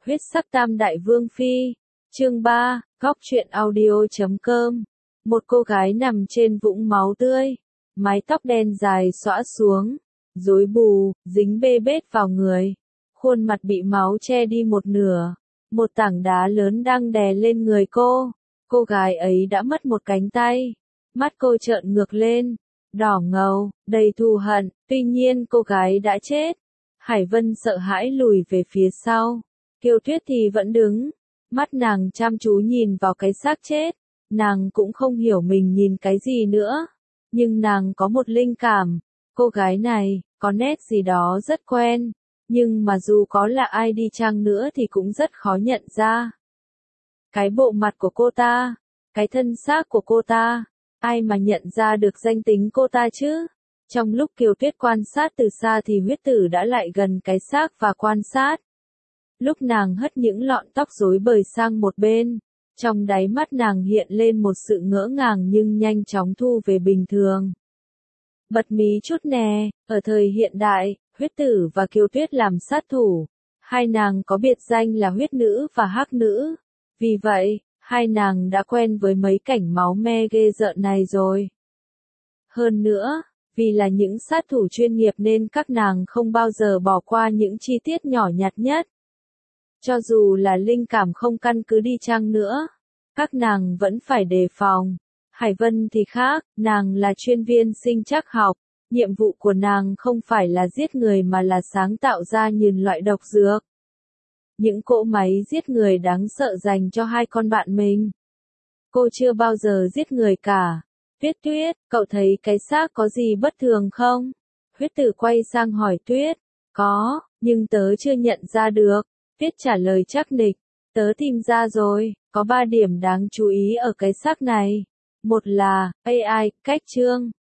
Huyết sắc tam đại vương phi. Chương 3, góc truyện audio.com. Một cô gái nằm trên vũng máu tươi, mái tóc đen dài xõa xuống, rối bù, dính bê bết vào người. Khuôn mặt bị máu che đi một nửa, một tảng đá lớn đang đè lên người cô. Cô gái ấy đã mất một cánh tay, mắt cô trợn ngược lên, đỏ ngầu, đầy thù hận, tuy nhiên cô gái đã chết. Hải Vân sợ hãi lùi về phía sau, Kiều Tuyết thì vẫn đứng, mắt nàng chăm chú nhìn vào cái xác chết, nàng cũng không hiểu mình nhìn cái gì nữa, nhưng nàng có một linh cảm, cô gái này, có nét gì đó rất quen, nhưng mà dù có là ai đi chăng nữa thì cũng rất khó nhận ra. Cái bộ mặt của cô ta, cái thân xác của cô ta, ai mà nhận ra được danh tính cô ta chứ? Trong lúc Kiều Tuyết quan sát từ xa thì huyết tử đã lại gần cái xác và quan sát. Lúc nàng hất những lọn tóc rối bời sang một bên, trong đáy mắt nàng hiện lên một sự ngỡ ngàng nhưng nhanh chóng thu về bình thường. Bật mí chút nè, ở thời hiện đại, huyết tử và Kiều Tuyết làm sát thủ. Hai nàng có biệt danh là huyết nữ và hắc nữ. Vì vậy, hai nàng đã quen với mấy cảnh máu me ghê rợn này rồi. Hơn nữa, vì là những sát thủ chuyên nghiệp nên các nàng không bao giờ bỏ qua những chi tiết nhỏ nhặt nhất. Cho dù là linh cảm không căn cứ đi chăng nữa, các nàng vẫn phải đề phòng. Hải Vân thì khác, nàng là chuyên viên sinh trắc học, nhiệm vụ của nàng không phải là giết người mà là sáng tạo ra nghìn loại độc dược. Những cỗ máy giết người đáng sợ dành cho hai con bạn mình. Cô chưa bao giờ giết người cả. Tuyết Tuyết, cậu thấy cái xác có gì bất thường không? Huyết tử quay sang hỏi Tuyết. Có, nhưng tớ chưa nhận ra được. Tuyết trả lời chắc nịch. Tớ tìm ra rồi, có 3 điểm đáng chú ý ở cái xác này. Một là, AI, cách chương.